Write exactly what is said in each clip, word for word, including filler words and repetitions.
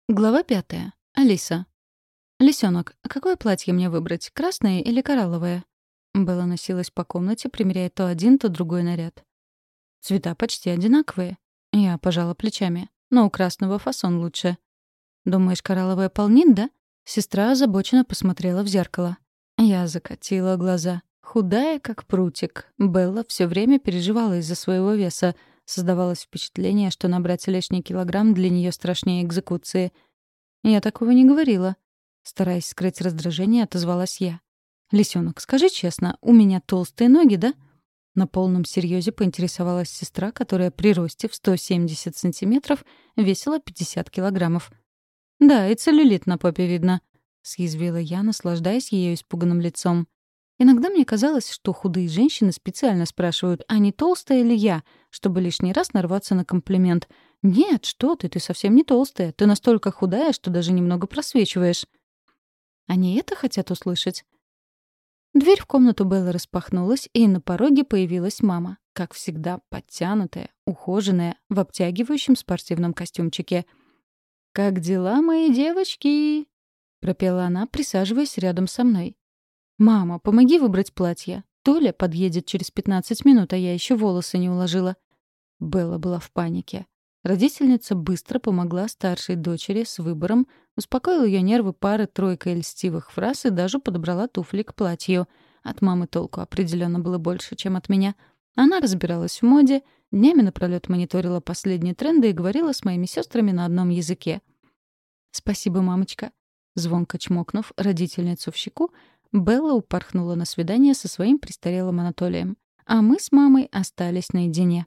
Глава пятая. Алиса. «Лисёнок, а какое платье мне выбрать, красное или коралловое?» Белла носилась по комнате, примеряя то один, то другой наряд. «Цвета почти одинаковые». Я пожала плечами. «Но у красного фасон лучше». «Думаешь, коралловая полнит, да?» Сестра озабоченно посмотрела в зеркало. Я закатила глаза. Худая, как прутик. Белла все время переживала из-за своего веса. Создавалось впечатление, что набрать лишний килограмм для нее страшнее экзекуции. «Я такого не говорила». Стараясь скрыть раздражение, отозвалась я. «Лисёнок, скажи честно, у меня толстые ноги, да?» На полном серьезе поинтересовалась сестра, которая при росте в сто семьдесят сантиметров весила пятьдесят килограммов. «Да, и целлюлит на попе видно», — съязвила я, наслаждаясь ее испуганным лицом. Иногда мне казалось, что худые женщины специально спрашивают, а не толстая ли я, чтобы лишний раз нарваться на комплимент. «Нет, что ты, ты совсем не толстая. Ты настолько худая, что даже немного просвечиваешь». Они это хотят услышать. Дверь в комнату Беллы распахнулась, и на пороге появилась мама, как всегда подтянутая, ухоженная, в обтягивающем спортивном костюмчике. «Как дела, мои девочки?» — пропела она, присаживаясь рядом со мной. «Мама, помоги выбрать платье. Толя подъедет через пятнадцать минут, а я еще волосы не уложила». Белла была в панике. Родительница быстро помогла старшей дочери с выбором, успокоила ее нервы пары-тройкой льстивых фраз и даже подобрала туфли к платью. От мамы толку определенно было больше, чем от меня. Она разбиралась в моде, днями напролёт мониторила последние тренды и говорила с моими сестрами на одном языке. «Спасибо, мамочка». Звонко чмокнув родительницу в щеку, Белла упорхнула на свидание со своим престарелым Анатолием. А мы с мамой остались наедине.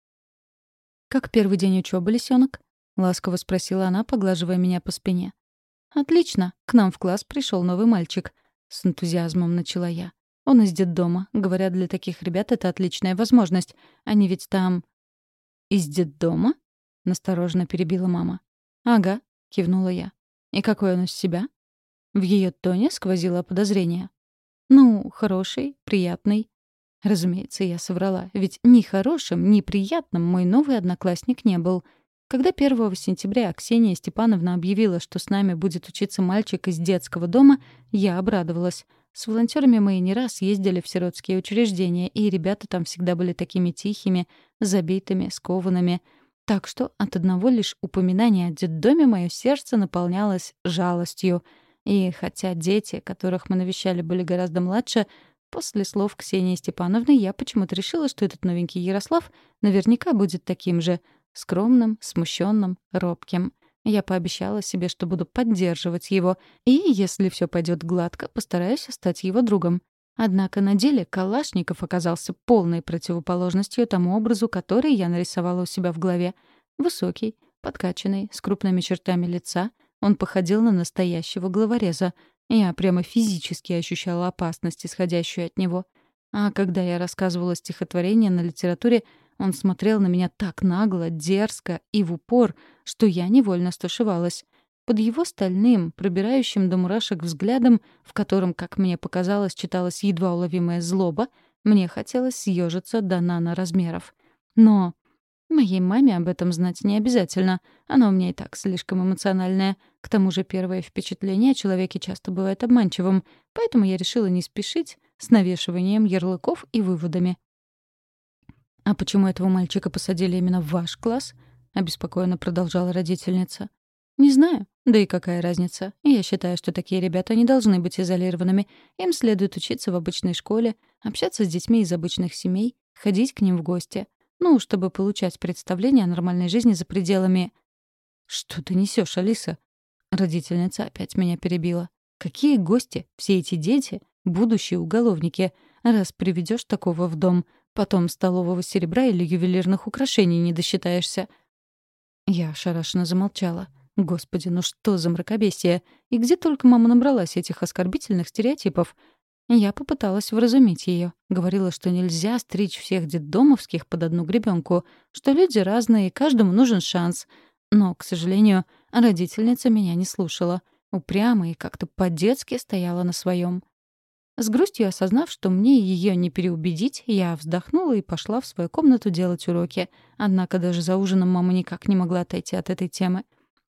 «Как первый день учёбы, лисёнок?» — ласково спросила она, поглаживая меня по спине. «Отлично. К нам в класс пришёл новый мальчик». С энтузиазмом начала я. «Он из детдома. Говорят, для таких ребят это отличная возможность. Они ведь там...» «Из детдома?» — настороженно перебила мама. «Ага», — кивнула я. «И какой он из себя?» В её тоне сквозило подозрение. «Ну, хороший, приятный». Разумеется, я соврала, ведь ни хорошим, ни приятным мой новый одноклассник не был. Когда первого сентября Ксения Степановна объявила, что с нами будет учиться мальчик из детского дома, я обрадовалась. С волонтерами мы и не раз ездили в сиротские учреждения, и ребята там всегда были такими тихими, забитыми, скованными. Так что от одного лишь упоминания о детдоме мое сердце наполнялось жалостью. И хотя дети, которых мы навещали, были гораздо младше, после слов Ксении Степановны я почему-то решила, что этот новенький Ярослав наверняка будет таким же — скромным, смущенным, робким. Я пообещала себе, что буду поддерживать его, и, если все пойдет гладко, постараюсь стать его другом. Однако на деле Калашников оказался полной противоположностью тому образу, который я нарисовала у себя в голове. Высокий, подкачанный, с крупными чертами лица, он походил на настоящего главореза. Я прямо физически ощущала опасность, исходящую от него. А когда я рассказывала стихотворение на литературе, он смотрел на меня так нагло, дерзко и в упор, что я невольно стушевалась. Под его стальным, пробирающим до мурашек взглядом, в котором, как мне показалось, читалась едва уловимая злоба, мне хотелось съежиться до наноразмеров. Но моей маме об этом знать не обязательно. Она у меня и так слишком эмоциональная. К тому же первое впечатление о человеке часто бывает обманчивым, поэтому я решила не спешить с навешиванием ярлыков и выводами. «А почему этого мальчика посадили именно в ваш класс?» — обеспокоенно продолжала родительница. «Не знаю. Да и какая разница? Я считаю, что такие ребята не должны быть изолированными. Им следует учиться в обычной школе, общаться с детьми из обычных семей, ходить к ним в гости. Ну, чтобы получать представление о нормальной жизни за пределами...» «Что ты несешь, Алиса?» Родительница опять меня перебила. «Какие гости? Все эти дети — будущие уголовники. Раз приведешь такого в дом, потом столового серебра или ювелирных украшений не досчитаешься». Я ошарашенно замолчала. Господи, ну что за мракобесие? И где только мама набралась этих оскорбительных стереотипов? Я попыталась вразумить ее. Говорила, что нельзя стричь всех детдомовских под одну гребенку, что люди разные, и каждому нужен шанс. Но, к сожалению, родительница меня не слушала. Упрямо и как-то по-детски стояла на своем. С грустью осознав, что мне ее не переубедить, я вздохнула и пошла в свою комнату делать уроки. Однако даже за ужином мама никак не могла отойти от этой темы.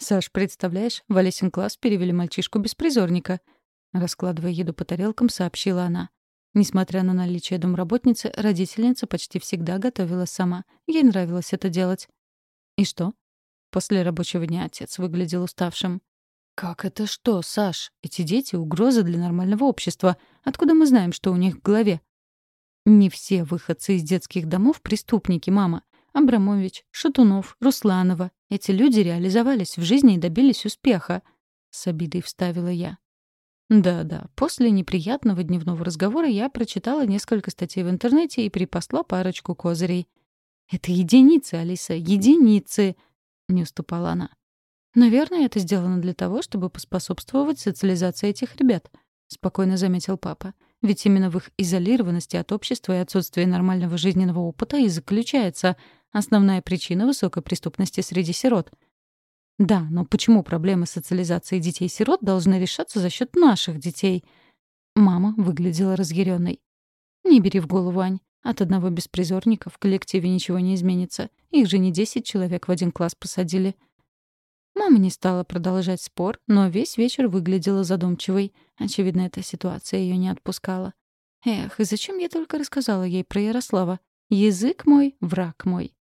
«Саш, представляешь, в Олесин класс перевели мальчишку-беспризорника», — раскладывая еду по тарелкам, сообщила она. Несмотря на наличие домработницы, родительница почти всегда готовила сама. Ей нравилось это делать. «И что?» После рабочего дня отец выглядел уставшим. «Как это что, Саш? Эти дети — угроза для нормального общества. Откуда мы знаем, что у них в голове?» «Не все выходцы из детских домов — преступники, мама. Абрамович, Шатунов, Русланова. Эти люди реализовались в жизни и добились успеха», — с обидой вставила я. Да-да, после неприятного дневного разговора я прочитала несколько статей в интернете и припасла парочку козырей. «Это единицы, Алиса, единицы!» — не уступала она. «Наверное, это сделано для того, чтобы поспособствовать социализации этих ребят», — спокойно заметил папа. «Ведь именно в их изолированности от общества и отсутствии нормального жизненного опыта и заключается основная причина высокой преступности среди сирот». «Да, но почему проблемы социализации детей-сирот должны решаться за счет наших детей?» Мама выглядела разъяренной. «Не бери в голову, Ань. От одного беспризорника в коллективе ничего не изменится. Их же не десять человек в один класс посадили». Мама не стала продолжать спор, но весь вечер выглядела задумчивой. Очевидно, эта ситуация ее не отпускала. Эх, и зачем я только рассказала ей про Ярослава? Язык мой — враг мой.